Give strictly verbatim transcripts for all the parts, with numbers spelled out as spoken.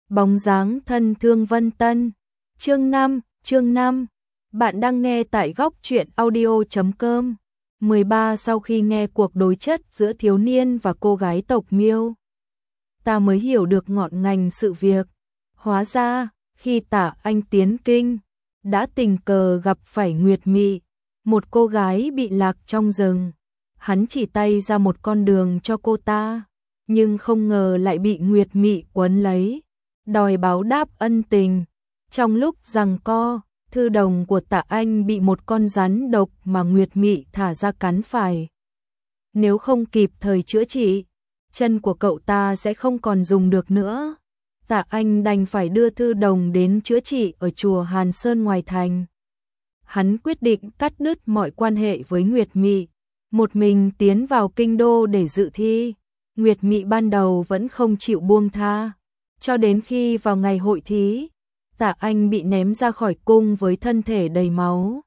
Bóng dáng thân thương Vân Tân. Chương năm, chương năm. Bạn đang nghe tại góc truyện audio chấm com. mười ba Sau khi nghe cuộc đối chất giữa thiếu niên và cô gái tộc Miêu, ta mới hiểu được ngọn ngành sự việc. Hóa ra, khi Tả Anh tiến kinh, đã tình cờ gặp phải Nguyệt Mị, một cô gái bị lạc trong rừng. Hắn chỉ tay ra một con đường cho cô ta, nhưng không ngờ lại bị Nguyệt Mị quấn lấy, đòi báo đáp ân tình. Trong lúc giằng co, thư đồng của Tạ Anh bị một con rắn độc mà Nguyệt Mị thả ra cắn phải. Nếu không kịp thời chữa trị, chân của cậu ta sẽ không còn dùng được nữa. Tạ Anh đành phải đưa thư đồng đến chữa trị ở chùa Hàn Sơn ngoài thành. Hắn quyết định cắt đứt mọi quan hệ với Nguyệt Mị, một mình tiến vào kinh đô để dự thi. Nguyệt Mị ban đầu vẫn không chịu buông tha, cho đến khi vào ngày hội thí, Tạ Anh bị ném ra khỏi cung với thân thể đầy máu.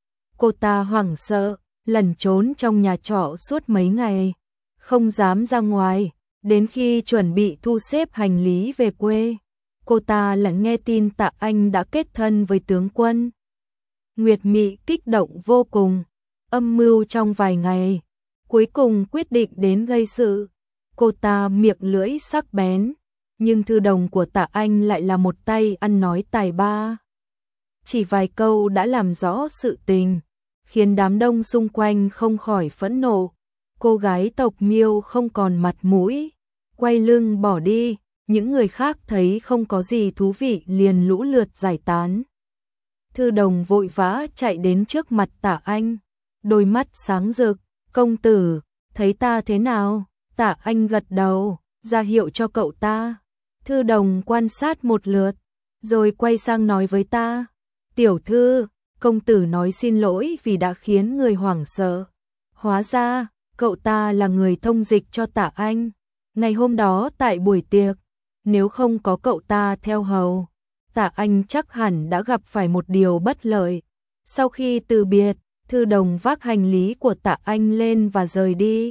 Cô ta hoảng sợ, lẩn trốn trong nhà trọ suốt mấy ngày, không dám ra ngoài. Đến khi chuẩn bị thu xếp hành lý về quê, cô ta lại nghe tin Tạ Anh đã kết thân với tướng quân. Nguyệt Mị kích động vô cùng, âm mưu trong vài ngày, cuối cùng quyết định đến gây sự. Cô ta miệng lưỡi sắc bén, nhưng thư đồng của Tạ Anh lại là một tay ăn nói tài ba. Chỉ vài câu đã làm rõ sự tình, khiến đám đông xung quanh không khỏi phẫn nộ. Cô gái tộc Miêu không còn mặt mũi, quay lưng bỏ đi. Những người khác thấy không có gì thú vị liền lũ lượt giải tán. Thư đồng vội vã chạy đến trước mặt Tạ Anh, đôi mắt sáng rực. Công tử, thấy ta thế nào? Tạ Anh gật đầu, ra hiệu cho cậu ta. Thư đồng quan sát một lượt, rồi quay sang nói với ta. Tiểu thư, công tử nói xin lỗi vì đã khiến người hoảng sợ. Hóa ra, cậu ta là người thông dịch cho Tạ Anh. Ngày hôm đó tại buổi tiệc, nếu không có cậu ta theo hầu, Tạ Anh chắc hẳn đã gặp phải một điều bất lợi. Sau khi từ biệt, thư đồng vác hành lý của Tạ Anh lên và rời đi.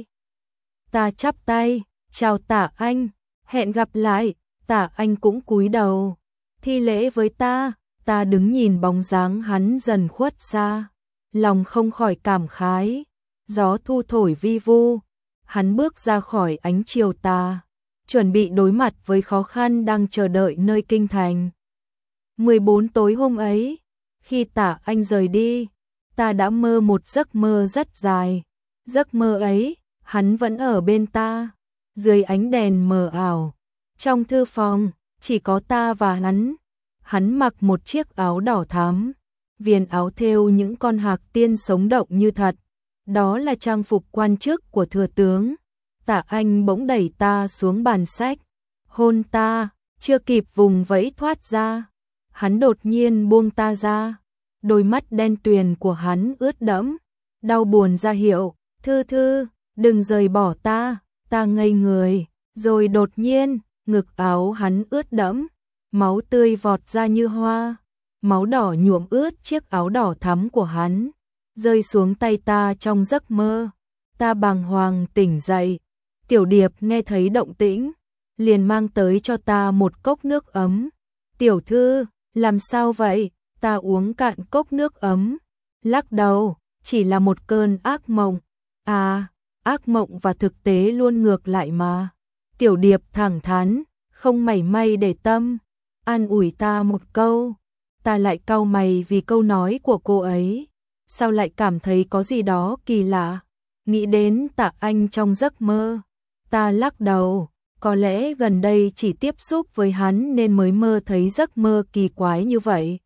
Ta chắp tay, chào Tạ Anh, hẹn gặp lại. Tạ Anh cũng cúi đầu, thi lễ với ta. Ta đứng nhìn bóng dáng hắn dần khuất xa, lòng không khỏi cảm khái. Gió thu thổi vi vu, hắn bước ra khỏi ánh chiều tà, chuẩn bị đối mặt với khó khăn đang chờ đợi nơi kinh thành. mười bốn tối hôm ấy, khi Tạ Anh rời đi, ta đã mơ một giấc mơ rất dài. Giấc mơ ấy, hắn vẫn ở bên ta, dưới ánh đèn mờ ảo. Trong thư phòng, chỉ có ta và hắn. Hắn mặc một chiếc áo đỏ thắm, viền áo thêu những con hạc tiên sống động như thật. Đó là trang phục quan chức của thừa tướng. Tạ Anh bỗng đẩy ta xuống bàn sách, hôn ta, chưa kịp vùng vẫy thoát ra, hắn đột nhiên buông ta ra. Đôi mắt đen tuyền của hắn ướt đẫm, đau buồn ra hiệu, thư thư, đừng rời bỏ ta. Ta ngây người, rồi đột nhiên, ngực áo hắn ướt đẫm, máu tươi vọt ra như hoa, máu đỏ nhuộm ướt chiếc áo đỏ thắm của hắn, rơi xuống tay ta trong giấc mơ. Ta bàng hoàng tỉnh dậy. Tiểu Điệp nghe thấy động tĩnh, liền mang tới cho ta một cốc nước ấm. Tiểu thư, làm sao vậy? Ta uống cạn cốc nước ấm, lắc đầu, chỉ là một cơn ác mộng. À, ác mộng và thực tế luôn ngược lại mà. Tiểu Điệp thẳng thắn, không mảy may để tâm, an ủi ta một câu. Ta lại cau mày vì câu nói của cô ấy. Sao lại cảm thấy có gì đó kỳ lạ? Nghĩ đến Tạ Anh trong giấc mơ, ta lắc đầu. Có lẽ gần đây chỉ tiếp xúc với hắn nên mới mơ thấy giấc mơ kỳ quái như vậy.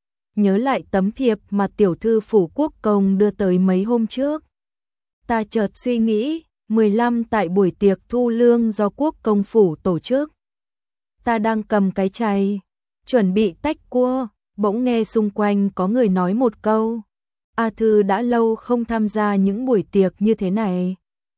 Nhớ lại tấm thiệp mà tiểu thư phủ quốc công đưa tới mấy hôm trước, ta chợt suy nghĩ. mười lăm tại buổi tiệc thu lương do quốc công phủ tổ chức, ta đang cầm cái chày, chuẩn bị tách cua, bỗng nghe xung quanh có người nói một câu. A Thư đã lâu không tham gia những buổi tiệc như thế này.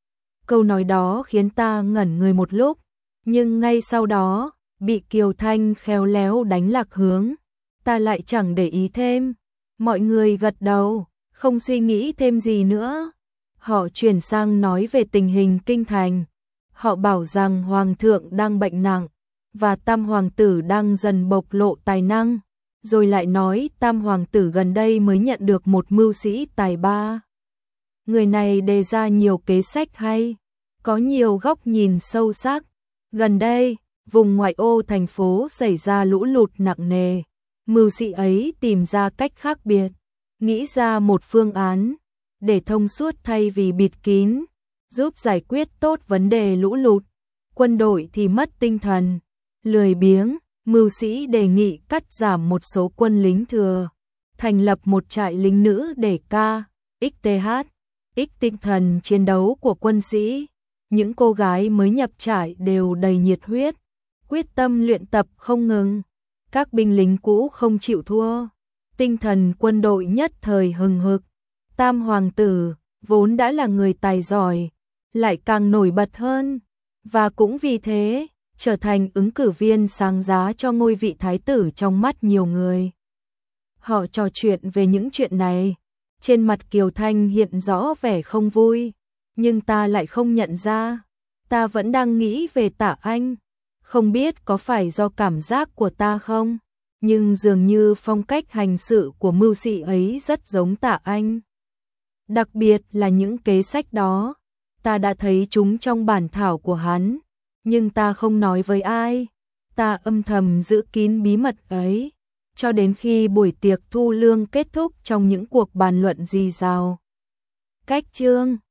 Câu nói đó khiến ta ngẩn người một lúc, nhưng ngay sau đó, bị Kiều Thanh khéo léo đánh lạc hướng. Ta lại chẳng để ý thêm. Mọi người gật đầu, không suy nghĩ thêm gì nữa. Họ chuyển sang nói về tình hình kinh thành. Họ bảo rằng Hoàng thượng đang bệnh nặng, và Tam Hoàng tử đang dần bộc lộ tài năng, rồi lại nói Tam Hoàng tử gần đây mới nhận được một mưu sĩ tài ba. Người này đề ra nhiều kế sách hay, có nhiều góc nhìn sâu sắc. Gần đây, vùng ngoại ô thành phố xảy ra lũ lụt nặng nề. Mưu sĩ ấy tìm ra cách khác biệt, nghĩ ra một phương án để thông suốt thay vì bịt kín, giúp giải quyết tốt vấn đề lũ lụt. Quân đội thì mất tinh thần, lười biếng. Mưu sĩ đề nghị cắt giảm một số quân lính thừa, thành lập một trại lính nữ để ca, ích tê hát, ích tinh thần chiến đấu của quân sĩ. Những cô gái mới nhập trại đều đầy nhiệt huyết, quyết tâm luyện tập không ngừng. Các binh lính cũ không chịu thua, tinh thần quân đội nhất thời hừng hực. Tam Hoàng tử vốn đã là người tài giỏi, lại càng nổi bật hơn, và cũng vì thế trở thành ứng cử viên sáng giá cho ngôi vị thái tử trong mắt nhiều người. Họ trò chuyện về những chuyện này, trên mặt Kiều Thanh hiện rõ vẻ không vui, nhưng ta lại không nhận ra. Ta vẫn đang nghĩ về Tạ Anh, không biết có phải do cảm giác của ta không, nhưng dường như phong cách hành sự của mưu sĩ ấy rất giống Tạ Anh. Đặc biệt là những kế sách đó, ta đã thấy chúng trong bản thảo của hắn, nhưng ta không nói với ai. Ta âm thầm giữ kín bí mật ấy, cho đến khi buổi tiệc thu lương kết thúc trong những cuộc bàn luận rì rào. Cách chương